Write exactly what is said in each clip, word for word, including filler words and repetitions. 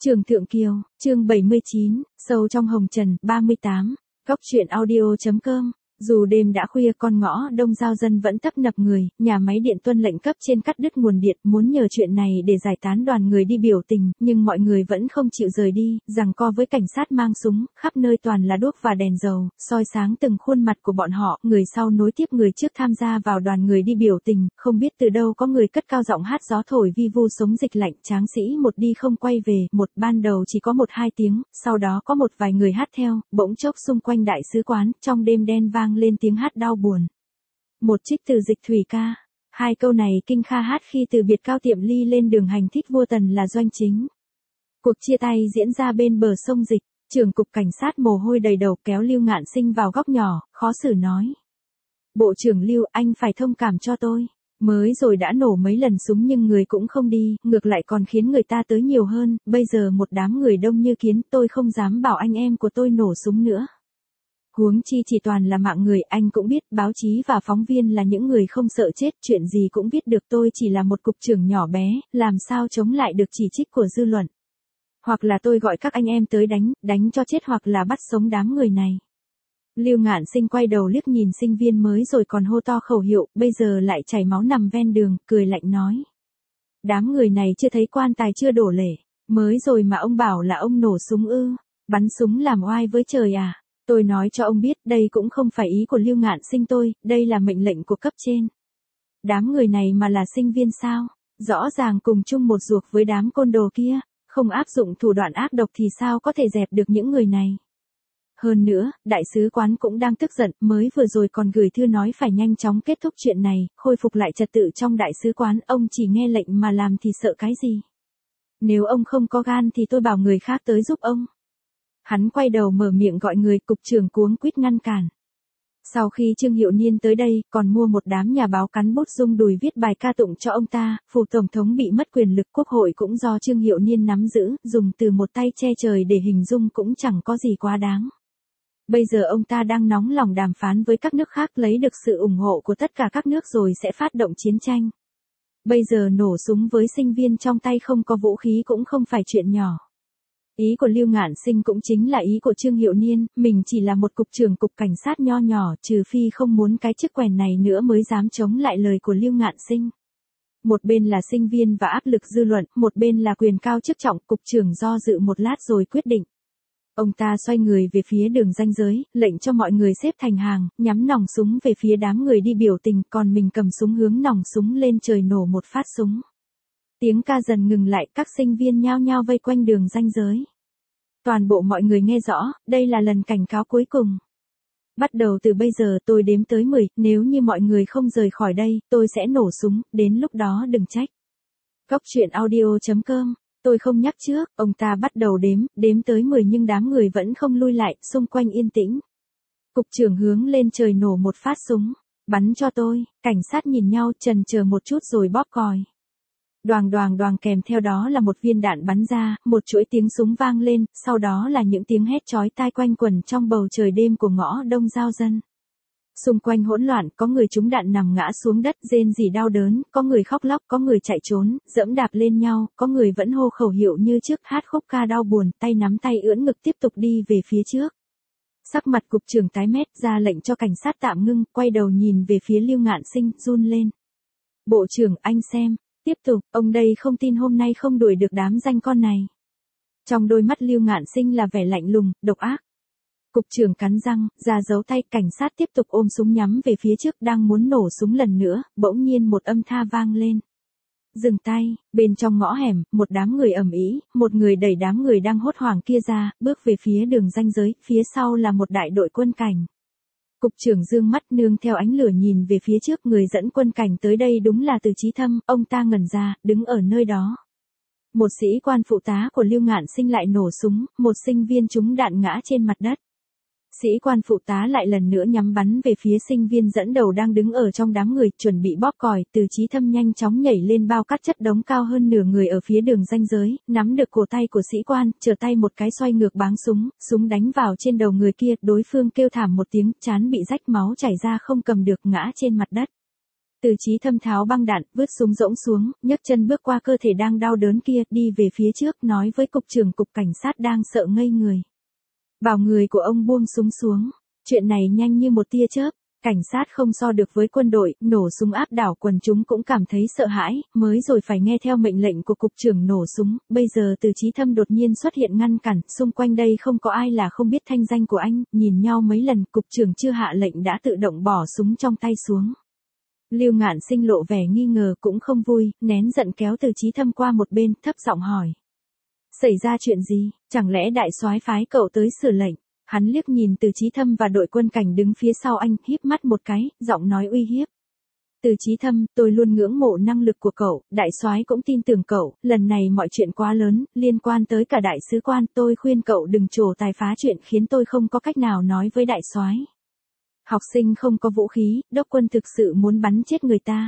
Trường Thượng Kiều, chương bảy mươi chín, sâu trong hồng trần, ba mươi tám, góc truyện audio.com. Dù đêm đã khuya con ngõ đông giao dân vẫn tấp nập người, nhà máy điện tuân lệnh cấp trên cắt đứt nguồn điện, muốn nhờ chuyện này để giải tán đoàn người đi biểu tình, nhưng mọi người vẫn không chịu rời đi, giằng co với cảnh sát mang súng, khắp nơi toàn là đuốc và đèn dầu, soi sáng từng khuôn mặt của bọn họ, người sau nối tiếp người trước tham gia vào đoàn người đi biểu tình, không biết từ đâu có người cất cao giọng hát gió thổi vi vu sống dịch lạnh, tráng sĩ một đi không quay về, một ban đầu chỉ có một hai tiếng, sau đó có một vài người hát theo, bỗng chốc xung quanh đại sứ quán, trong đêm đen vang lên tiếng hát đau buồn. Một trích từ Dịch Thủy ca. Hai câu này Kinh Kha hát khi từ biệt Cao Tiệm Ly lên đường hành thích vua Tần là doanh chính. Cuộc chia tay diễn ra bên bờ sông Dịch, trưởng cục cảnh sát mồ hôi đầy đầu kéo Lưu Ngạn Sinh vào góc nhỏ, khó xử nói. Bộ trưởng Lưu, anh phải thông cảm cho tôi. Mới rồi đã nổ mấy lần súng nhưng người cũng không đi, ngược lại còn khiến người ta tới nhiều hơn, bây giờ một đám người đông như kiến, tôi không dám bảo anh em của tôi nổ súng nữa. Huống chi chỉ toàn là mạng người, anh cũng biết, báo chí và phóng viên là những người không sợ chết, chuyện gì cũng biết được, tôi chỉ là một cục trưởng nhỏ bé, làm sao chống lại được chỉ trích của dư luận. Hoặc là tôi gọi các anh em tới đánh, đánh cho chết hoặc là bắt sống đám người này. Lưu Ngạn Sinh quay đầu liếc nhìn sinh viên mới rồi còn hô to khẩu hiệu, bây giờ lại chảy máu nằm ven đường, cười lạnh nói. Đám người này chưa thấy quan tài chưa đổ lễ, mới rồi mà ông bảo là ông nổ súng ư, bắn súng làm oai với trời à. Tôi nói cho ông biết, đây cũng không phải ý của Lưu Ngạn Sinh tôi, đây là mệnh lệnh của cấp trên. Đám người này mà là sinh viên sao? Rõ ràng cùng chung một ruột với đám côn đồ kia, không áp dụng thủ đoạn ác độc thì sao có thể dẹp được những người này. Hơn nữa, đại sứ quán cũng đang tức giận, mới vừa rồi còn gửi thư nói phải nhanh chóng kết thúc chuyện này, khôi phục lại trật tự trong đại sứ quán, ông chỉ nghe lệnh mà làm thì sợ cái gì? Nếu ông không có gan thì tôi bảo người khác tới giúp ông. Hắn quay đầu mở miệng gọi người, cục trưởng cuống quýt ngăn cản. Sau khi Trương Hiệu Niên tới đây, còn mua một đám nhà báo cắn bút rung đùi viết bài ca tụng cho ông ta, phủ tổng thống bị mất quyền lực, quốc hội cũng do Trương Hiệu Niên nắm giữ, dùng từ một tay che trời để hình dung cũng chẳng có gì quá đáng. Bây giờ ông ta đang nóng lòng đàm phán với các nước khác lấy được sự ủng hộ của tất cả các nước rồi sẽ phát động chiến tranh. Bây giờ nổ súng với sinh viên trong tay không có vũ khí cũng không phải chuyện nhỏ. Ý của Lưu Ngạn Sinh cũng chính là ý của Trương Hiệu Niên, mình chỉ là một cục trưởng cục cảnh sát nho nhỏ, trừ phi không muốn cái chức quèn này nữa mới dám chống lại lời của Lưu Ngạn Sinh. Một bên là sinh viên và áp lực dư luận, một bên là quyền cao chức trọng, cục trưởng do dự một lát rồi quyết định. Ông ta xoay người về phía đường ranh giới, lệnh cho mọi người xếp thành hàng, nhắm nòng súng về phía đám người đi biểu tình, còn mình cầm súng hướng nòng súng lên trời nổ một phát súng. Tiếng ca dần ngừng lại, các sinh viên nhao nhao vây quanh đường ranh giới. Toàn bộ mọi người nghe rõ, đây là lần cảnh cáo cuối cùng. Bắt đầu từ bây giờ tôi đếm tới mười, nếu như mọi người không rời khỏi đây, tôi sẽ nổ súng, đến lúc đó đừng trách. Góc truyện audio.com, tôi không nhắc trước, ông ta bắt đầu đếm, đếm tới mười nhưng đám người vẫn không lui lại, xung quanh yên tĩnh. Cục trưởng hướng lên trời nổ một phát súng, bắn cho tôi, cảnh sát nhìn nhau chần chờ một chút rồi bóp còi. Đoàng đoàng đoàng kèm theo đó là một viên đạn bắn ra, một chuỗi tiếng súng vang lên, sau đó là những tiếng hét chói tai quanh quẩn trong bầu trời đêm của ngõ đông giao dân. Xung quanh hỗn loạn, có người trúng đạn nằm ngã xuống đất, rên rỉ đau đớn, có người khóc lóc, có người chạy trốn, dẫm đạp lên nhau, có người vẫn hô khẩu hiệu như trước, hát khúc ca đau buồn, tay nắm tay ưỡn ngực tiếp tục đi về phía trước. Sắc mặt cục trưởng tái mét, ra lệnh cho cảnh sát tạm ngưng, quay đầu nhìn về phía Lưu Ngạn Sinh, run lên. Bộ trưởng, anh xem. Tiếp tục, ông đây không tin hôm nay không đuổi được đám danh con này. Trong đôi mắt Lưu Ngạn Sinh là vẻ lạnh lùng, độc ác. Cục trưởng cắn răng, ra giấu tay, cảnh sát tiếp tục ôm súng nhắm về phía trước đang muốn nổ súng lần nữa, bỗng nhiên một âm tha vang lên. Dừng tay, bên trong ngõ hẻm, một đám người ầm ĩ, một người đẩy đám người đang hốt hoảng kia ra, bước về phía đường ranh giới, phía sau là một đại đội quân cảnh. Cục trưởng dương mắt nương theo ánh lửa nhìn về phía trước, người dẫn quân cảnh tới đây đúng là Từ Chí Thâm, ông ta ngẩn ra, đứng ở nơi đó. Một sĩ quan phụ tá của Lưu Ngạn Sinh lại nổ súng, một sinh viên trúng đạn ngã trên mặt đất. Sĩ quan phụ tá lại lần nữa nhắm bắn về phía sinh viên dẫn đầu đang đứng ở trong đám người, chuẩn bị bóp còi, Từ Chí Thâm nhanh chóng nhảy lên bao cát chất đống cao hơn nửa người ở phía đường ranh giới, nắm được cổ tay của sĩ quan, trở tay một cái xoay ngược báng súng, súng đánh vào trên đầu người kia, đối phương kêu thảm một tiếng, trán bị rách máu chảy ra không cầm được ngã trên mặt đất. Từ Chí Thâm tháo băng đạn, vứt súng rỗng xuống, nhấc chân bước qua cơ thể đang đau đớn kia, đi về phía trước, nói với cục trưởng cục cảnh sát đang sợ ngây người. Bảo người của ông buông súng xuống. Chuyện này nhanh như một tia chớp. Cảnh sát không so được với quân đội, nổ súng áp đảo quần chúng cũng cảm thấy sợ hãi, mới rồi phải nghe theo mệnh lệnh của cục trưởng nổ súng, bây giờ Từ Chí Thâm đột nhiên xuất hiện ngăn cản, xung quanh đây không có ai là không biết thanh danh của anh, nhìn nhau mấy lần, cục trưởng chưa hạ lệnh đã tự động bỏ súng trong tay xuống. Lưu Ngạn Sinh lộ vẻ nghi ngờ cũng không vui, nén giận kéo Từ Chí Thâm qua một bên, thấp giọng hỏi. Xảy ra chuyện gì, chẳng lẽ đại soái phái cậu tới sửa lệnh? Hắn liếc nhìn Từ Chí Thâm và đội quân cảnh đứng phía sau anh, híp mắt một cái, giọng nói uy hiếp. Từ Chí Thâm, tôi luôn ngưỡng mộ năng lực của cậu, đại soái cũng tin tưởng cậu, lần này mọi chuyện quá lớn, liên quan tới cả đại sứ quan, tôi khuyên cậu đừng trổ tài phá chuyện khiến tôi không có cách nào nói với đại soái. Học sinh không có vũ khí, đốc quân thực sự muốn bắn chết người ta.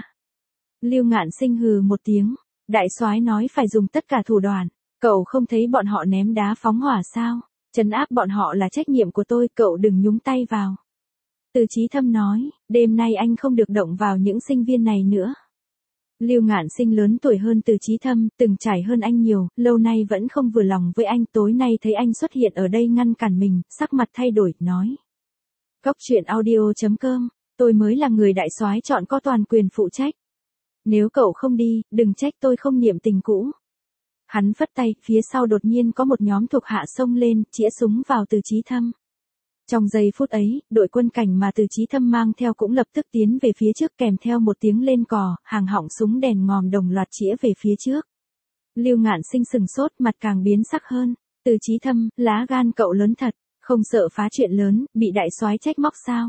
Lưu Ngạn Sinh hừ một tiếng, đại soái nói phải dùng tất cả thủ đoạn, cậu không thấy bọn họ ném đá phóng hỏa sao? Trấn áp bọn họ là trách nhiệm của tôi, cậu đừng nhúng tay vào. Từ Chí Thâm nói, đêm nay anh không được động vào những sinh viên này nữa. Lưu Ngạn Sinh lớn tuổi hơn Từ Chí Thâm, từng trải hơn anh nhiều, lâu nay vẫn không vừa lòng với anh, tối nay thấy anh xuất hiện ở đây ngăn cản mình, sắc mặt thay đổi, nói. Cóc truyện audio chấm com, tôi mới là người đại soái chọn có toàn quyền phụ trách. Nếu cậu không đi, đừng trách tôi không niệm tình cũ. Hắn phất tay, phía sau đột nhiên có một nhóm thuộc hạ xông lên, chĩa súng vào Từ Chí Thâm. Trong giây phút ấy, đội quân cảnh mà Từ Chí Thâm mang theo cũng lập tức tiến về phía trước kèm theo một tiếng lên cò, hàng họng súng đèn ngòm đồng loạt chĩa về phía trước. Lưu Ngạn Sinh sừng sốt, mặt càng biến sắc hơn. Từ Chí Thâm, lá gan cậu lớn thật, không sợ phá chuyện lớn, bị đại soái trách móc sao?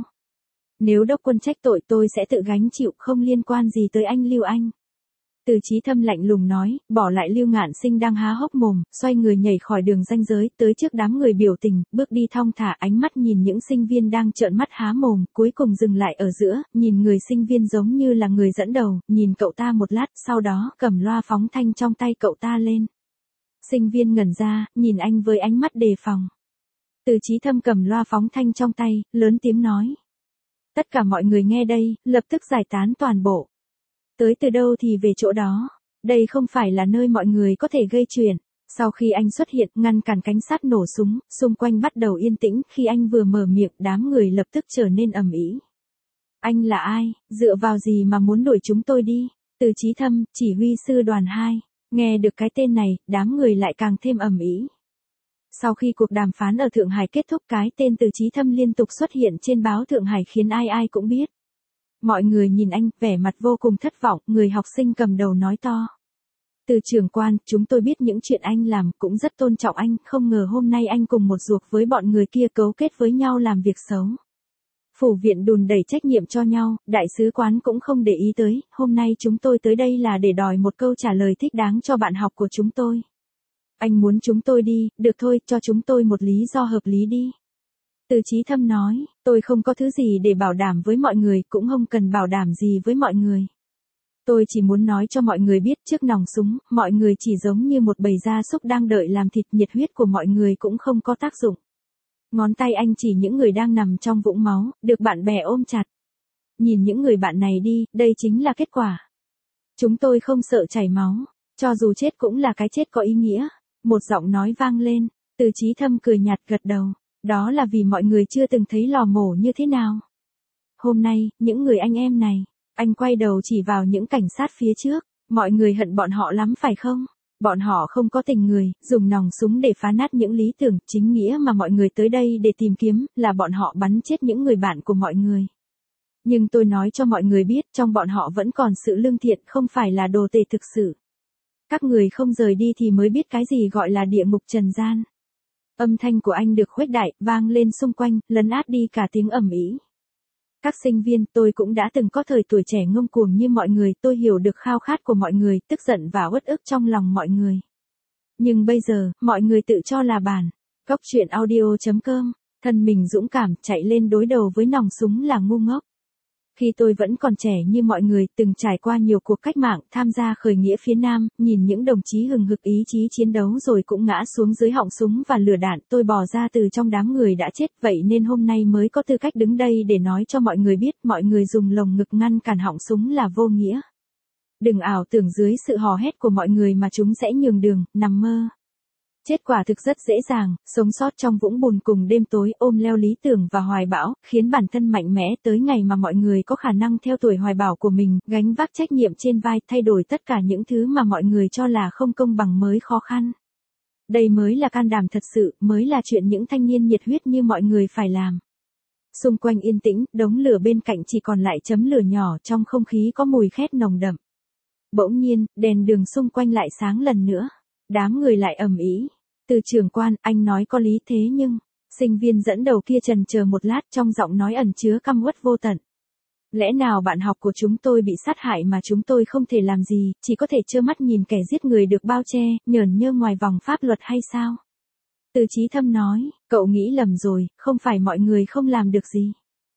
Nếu đốc quân trách tội tôi sẽ tự gánh chịu, không liên quan gì tới anh Lưu anh. Từ Chí Thâm lạnh lùng nói, bỏ lại Lưu Ngạn Sinh đang há hốc mồm, xoay người nhảy khỏi đường ranh giới, tới trước đám người biểu tình, bước đi thong thả, ánh mắt nhìn những sinh viên đang trợn mắt há mồm, cuối cùng dừng lại ở giữa, nhìn người sinh viên giống như là người dẫn đầu, nhìn cậu ta một lát, sau đó cầm loa phóng thanh trong tay cậu ta lên. Sinh viên ngẩn ra, nhìn anh với ánh mắt đề phòng. Từ Chí Thâm cầm loa phóng thanh trong tay, lớn tiếng nói. Tất cả mọi người nghe đây, lập tức giải tán toàn bộ. Tới từ đâu thì về chỗ đó. Đây không phải là nơi mọi người có thể gây chuyện. Sau khi anh xuất hiện, ngăn cản cảnh sát nổ súng, xung quanh bắt đầu yên tĩnh, khi anh vừa mở miệng, đám người lập tức trở nên ầm ĩ. Anh là ai, dựa vào gì mà muốn đuổi chúng tôi đi? Từ Chí Thâm, chỉ huy sư đoàn hai. Nghe được cái tên này, đám người lại càng thêm ầm ĩ. Sau khi cuộc đàm phán ở Thượng Hải kết thúc, cái tên Từ Chí Thâm liên tục xuất hiện trên báo Thượng Hải khiến ai ai cũng biết. Mọi người nhìn anh, vẻ mặt vô cùng thất vọng, người học sinh cầm đầu nói to. Từ trưởng quan, chúng tôi biết những chuyện anh làm, cũng rất tôn trọng anh, không ngờ hôm nay anh cùng một ruột với bọn người kia cấu kết với nhau làm việc xấu. Phủ viện đùn đẩy trách nhiệm cho nhau, đại sứ quán cũng không để ý tới, hôm nay chúng tôi tới đây là để đòi một câu trả lời thích đáng cho bạn học của chúng tôi. Anh muốn chúng tôi đi, được thôi, cho chúng tôi một lý do hợp lý đi. Từ Chí Thâm nói, tôi không có thứ gì để bảo đảm với mọi người, cũng không cần bảo đảm gì với mọi người. Tôi chỉ muốn nói cho mọi người biết trước nòng súng, mọi người chỉ giống như một bầy gia súc đang đợi làm thịt, nhiệt huyết của mọi người cũng không có tác dụng. Ngón tay anh chỉ những người đang nằm trong vũng máu, được bạn bè ôm chặt. Nhìn những người bạn này đi, đây chính là kết quả. Chúng tôi không sợ chảy máu, cho dù chết cũng là cái chết có ý nghĩa. Một giọng nói vang lên, Từ Chí Thâm cười nhạt gật đầu. Đó là vì mọi người chưa từng thấy lò mổ như thế nào. Hôm nay, những người anh em này, anh quay đầu chỉ vào những cảnh sát phía trước, mọi người hận bọn họ lắm phải không? Bọn họ không có tình người, dùng nòng súng để phá nát những lý tưởng, chính nghĩa mà mọi người tới đây để tìm kiếm, là bọn họ bắn chết những người bạn của mọi người. Nhưng tôi nói cho mọi người biết, trong bọn họ vẫn còn sự lương thiện, không phải là đồ tể thực sự. Các người không rời đi thì mới biết cái gì gọi là địa ngục trần gian. Âm thanh của anh được khuếch đại, vang lên xung quanh, lấn át đi cả tiếng ầm ĩ. Các sinh viên, tôi cũng đã từng có thời tuổi trẻ ngông cuồng như mọi người, tôi hiểu được khao khát của mọi người, tức giận và uất ức trong lòng mọi người. Nhưng bây giờ, mọi người tự cho là bản. Cóc truyện audio chấm com, thân mình dũng cảm, chạy lên đối đầu với nòng súng là ngu ngốc. Khi tôi vẫn còn trẻ như mọi người, từng trải qua nhiều cuộc cách mạng, tham gia khởi nghĩa phía Nam, nhìn những đồng chí hừng hực ý chí chiến đấu rồi cũng ngã xuống dưới họng súng và lửa đạn, tôi bò ra từ trong đám người đã chết, vậy nên hôm nay mới có tư cách đứng đây để nói cho mọi người biết, mọi người dùng lồng ngực ngăn cản họng súng là vô nghĩa. Đừng ảo tưởng dưới sự hò hét của mọi người mà chúng sẽ nhường đường, nằm mơ. Chết quả thực rất dễ dàng, sống sót trong vũng bùn cùng đêm tối, ôm leo lý tưởng và hoài bão, khiến bản thân mạnh mẽ tới ngày mà mọi người có khả năng theo tuổi hoài bão của mình, gánh vác trách nhiệm trên vai, thay đổi tất cả những thứ mà mọi người cho là không công bằng mới khó khăn. Đây mới là can đảm thật sự, mới là chuyện những thanh niên nhiệt huyết như mọi người phải làm. Xung quanh yên tĩnh, đống lửa bên cạnh chỉ còn lại chấm lửa nhỏ, trong không khí có mùi khét nồng đậm. Bỗng nhiên, đèn đường xung quanh lại sáng lần nữa. Đám người lại ầm ĩ. Từ trưởng quan, anh nói có lý thế nhưng, sinh viên dẫn đầu kia trần chờ một lát, trong giọng nói ẩn chứa căm uất vô tận. Lẽ nào bạn học của chúng tôi bị sát hại mà chúng tôi không thể làm gì, chỉ có thể trơ mắt nhìn kẻ giết người được bao che, nhởn nhơ ngoài vòng pháp luật hay sao? Từ Chí Thâm nói, cậu nghĩ lầm rồi, không phải mọi người không làm được gì.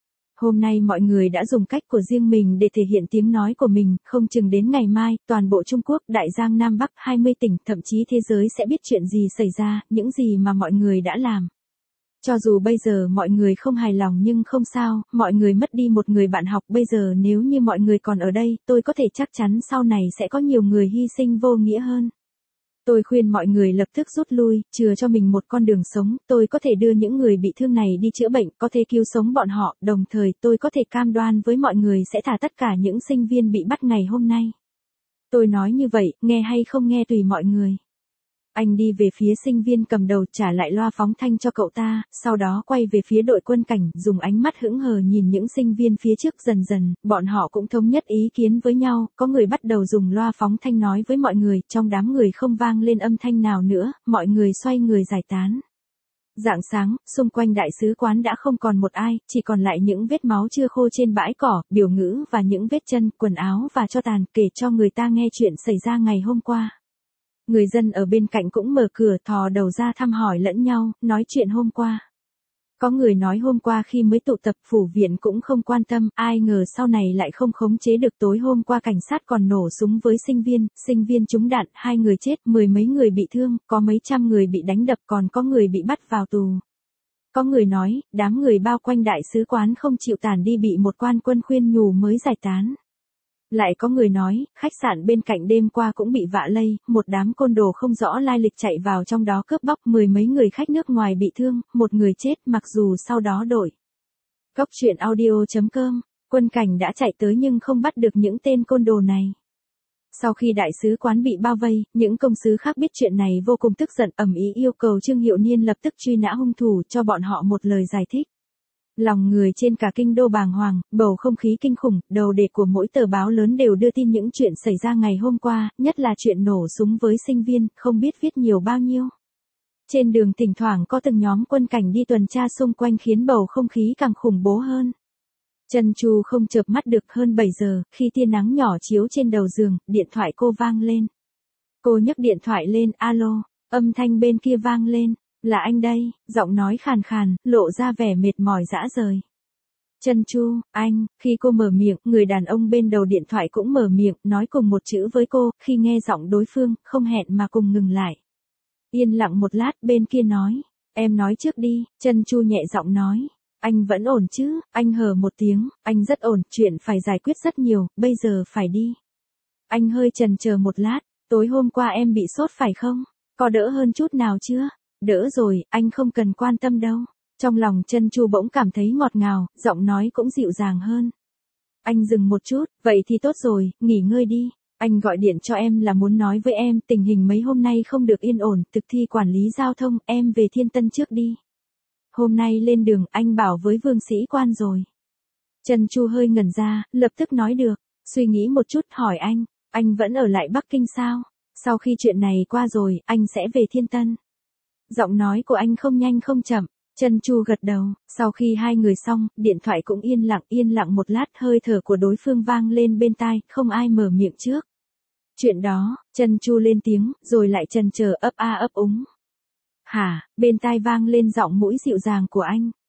Hôm nay mọi người đã dùng cách của riêng mình để thể hiện tiếng nói của mình, không chừng đến ngày mai, toàn bộ Trung Quốc, Đại Giang Nam Bắc, hai mươi tỉnh, thậm chí thế giới sẽ biết chuyện gì xảy ra, những gì mà mọi người đã làm. Cho dù bây giờ mọi người không hài lòng nhưng không sao, mọi người mất đi một người bạn học, bây giờ nếu như mọi người còn ở đây, tôi có thể chắc chắn sau này sẽ có nhiều người hy sinh vô nghĩa hơn. Tôi khuyên mọi người lập tức rút lui, chừa cho mình một con đường sống, tôi có thể đưa những người bị thương này đi chữa bệnh, có thể cứu sống bọn họ, đồng thời tôi có thể cam đoan với mọi người sẽ thả tất cả những sinh viên bị bắt ngày hôm nay. Tôi nói như vậy, nghe hay không nghe tùy mọi người. Anh đi về phía sinh viên cầm đầu trả lại loa phóng thanh cho cậu ta, sau đó quay về phía đội quân cảnh, dùng ánh mắt hững hờ nhìn những sinh viên phía trước. Dần dần, bọn họ cũng thống nhất ý kiến với nhau, có người bắt đầu dùng loa phóng thanh nói với mọi người, trong đám người không vang lên âm thanh nào nữa, mọi người xoay người giải tán. Rạng sáng, xung quanh đại sứ quán đã không còn một ai, chỉ còn lại những vết máu chưa khô trên bãi cỏ, biểu ngữ và những vết chân, quần áo và tro tàn, kể cho người ta nghe chuyện xảy ra ngày hôm qua. Người dân ở bên cạnh cũng mở cửa thò đầu ra thăm hỏi lẫn nhau, nói chuyện hôm qua. Có người nói hôm qua khi mới tụ tập phủ viện cũng không quan tâm, ai ngờ sau này lại không khống chế được, tối hôm qua cảnh sát còn nổ súng với sinh viên, sinh viên trúng đạn, hai người chết, mười mấy người bị thương, có mấy trăm người bị đánh đập, còn có người bị bắt vào tù. Có người nói, đám người bao quanh đại sứ quán không chịu tản đi bị một quan quân khuyên nhủ mới giải tán. Lại có người nói, khách sạn bên cạnh đêm qua cũng bị vạ lây, một đám côn đồ không rõ lai lịch chạy vào trong đó cướp bóc, mười mấy người khách nước ngoài bị thương, một người chết, mặc dù sau đó đổi. Góc truyện audio chấm com, quân cảnh đã chạy tới nhưng không bắt được những tên côn đồ này. Sau khi đại sứ quán bị bao vây, những công sứ khác biết chuyện này vô cùng tức giận, ầm ĩ yêu cầu Trương Hiệu Niên lập tức truy nã hung thủ, cho bọn họ một lời giải thích. Lòng người trên cả kinh đô bàng hoàng, bầu không khí kinh khủng, đầu đề của mỗi tờ báo lớn đều đưa tin những chuyện xảy ra ngày hôm qua, nhất là chuyện nổ súng với sinh viên, không biết viết nhiều bao nhiêu. Trên đường thỉnh thoảng có từng nhóm quân cảnh đi tuần tra xung quanh khiến bầu không khí càng khủng bố hơn. Trần Chu không chợp mắt được, hơn bảy giờ, khi tia nắng nhỏ chiếu trên đầu giường, điện thoại cô vang lên. Cô nhấc điện thoại lên, alo, âm thanh bên kia vang lên. Là anh đây, giọng nói khàn khàn, lộ ra vẻ mệt mỏi rã rời. Trân Chu, anh, khi cô mở miệng, người đàn ông bên đầu điện thoại cũng mở miệng, nói cùng một chữ với cô, khi nghe giọng đối phương, không hẹn mà cùng ngừng lại. Yên lặng một lát, bên kia nói, em nói trước đi, Trân Chu nhẹ giọng nói, anh vẫn ổn chứ, anh hờ một tiếng, anh rất ổn, chuyện phải giải quyết rất nhiều, bây giờ phải đi. Anh hơi chần chờ một lát, tối hôm qua em bị sốt phải không? Có đỡ hơn chút nào chưa? Đỡ rồi, anh không cần quan tâm đâu. Trong lòng Trân Chu bỗng cảm thấy ngọt ngào, giọng nói cũng dịu dàng hơn. Anh dừng một chút, vậy thì tốt rồi, nghỉ ngơi đi. Anh gọi điện cho em là muốn nói với em, tình hình mấy hôm nay không được yên ổn, thực thi quản lý giao thông, em về Thiên Tân trước đi. Hôm nay lên đường, anh bảo với Vương sĩ quan rồi. Trân Chu hơi ngẩn ra, lập tức nói được, suy nghĩ một chút hỏi anh, anh vẫn ở lại Bắc Kinh sao? Sau khi chuyện này qua rồi, anh sẽ về Thiên Tân. Giọng nói của anh không nhanh không chậm, Trân Chu gật đầu, sau khi hai người xong, điện thoại cũng yên lặng, yên lặng một lát, hơi thở của đối phương vang lên bên tai, không ai mở miệng trước. Chuyện đó, Trân Chu lên tiếng, rồi lại chần chờ ấp a ấp úng. Hả, bên tai vang lên giọng mũi dịu dàng của anh,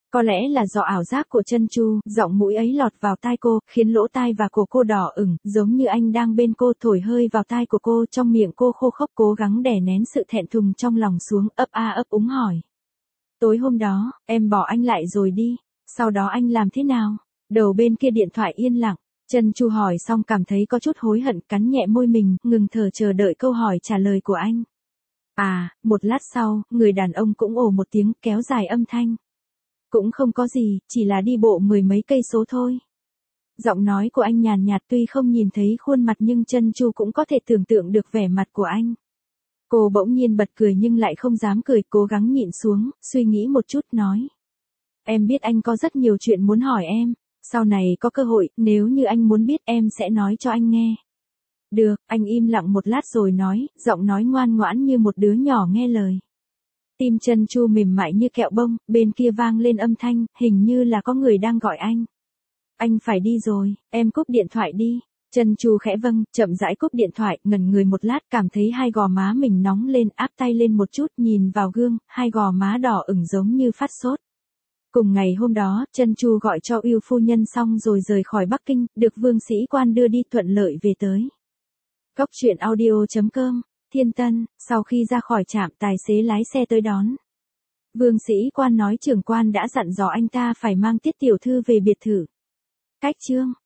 Có lẽ là do ảo giác của Chân Chu, giọng mũi ấy lọt vào tai cô, khiến lỗ tai và cổ cô đỏ ửng, giống như anh đang bên cô thổi hơi vào tai của cô, trong miệng cô khô khốc cố gắng đè nén sự thẹn thùng trong lòng xuống, ấp a ấp úng hỏi. Tối hôm đó, em bỏ anh lại rồi đi, sau đó anh làm thế nào? Đầu bên kia điện thoại yên lặng, Chân Chu hỏi xong cảm thấy có chút hối hận, cắn nhẹ môi mình, ngừng thở chờ đợi câu hỏi trả lời của anh. À, một lát sau, người đàn ông cũng ồ một tiếng, kéo dài âm thanh. Cũng không có gì, chỉ là đi bộ mười mấy cây số thôi. Giọng nói của anh nhàn nhạt, tuy không nhìn thấy khuôn mặt nhưng Chân Chu cũng có thể tưởng tượng được vẻ mặt của anh. Cô bỗng nhiên bật cười nhưng lại không dám cười, cố gắng nhịn xuống, suy nghĩ một chút nói. Em biết anh có rất nhiều chuyện muốn hỏi em, sau này có cơ hội, nếu như anh muốn biết em sẽ nói cho anh nghe. Được, anh im lặng một lát rồi nói, giọng nói ngoan ngoãn như một đứa nhỏ nghe lời. Tim Chân Chu mềm mại như kẹo bông, bên kia vang lên âm thanh, hình như là có người đang gọi anh. Anh phải đi rồi, em cúp điện thoại đi. Chân Chu khẽ vâng, chậm rãi cúp điện thoại, ngẩn người một lát, cảm thấy hai gò má mình nóng lên, áp tay lên một chút, nhìn vào gương, hai gò má đỏ ửng giống như phát sốt. Cùng ngày hôm đó, Chân Chu gọi cho Ưu phu nhân xong rồi rời khỏi Bắc Kinh, được Vương Sĩ Quan đưa đi thuận lợi về tới. Cốc truyện audio chấm com, Thiên Tân, sau khi ra khỏi trạm, tài xế lái xe tới đón. Vương Sĩ Quan nói trưởng quan đã dặn dò anh ta phải mang Tiết tiểu thư về biệt thự. Cách chương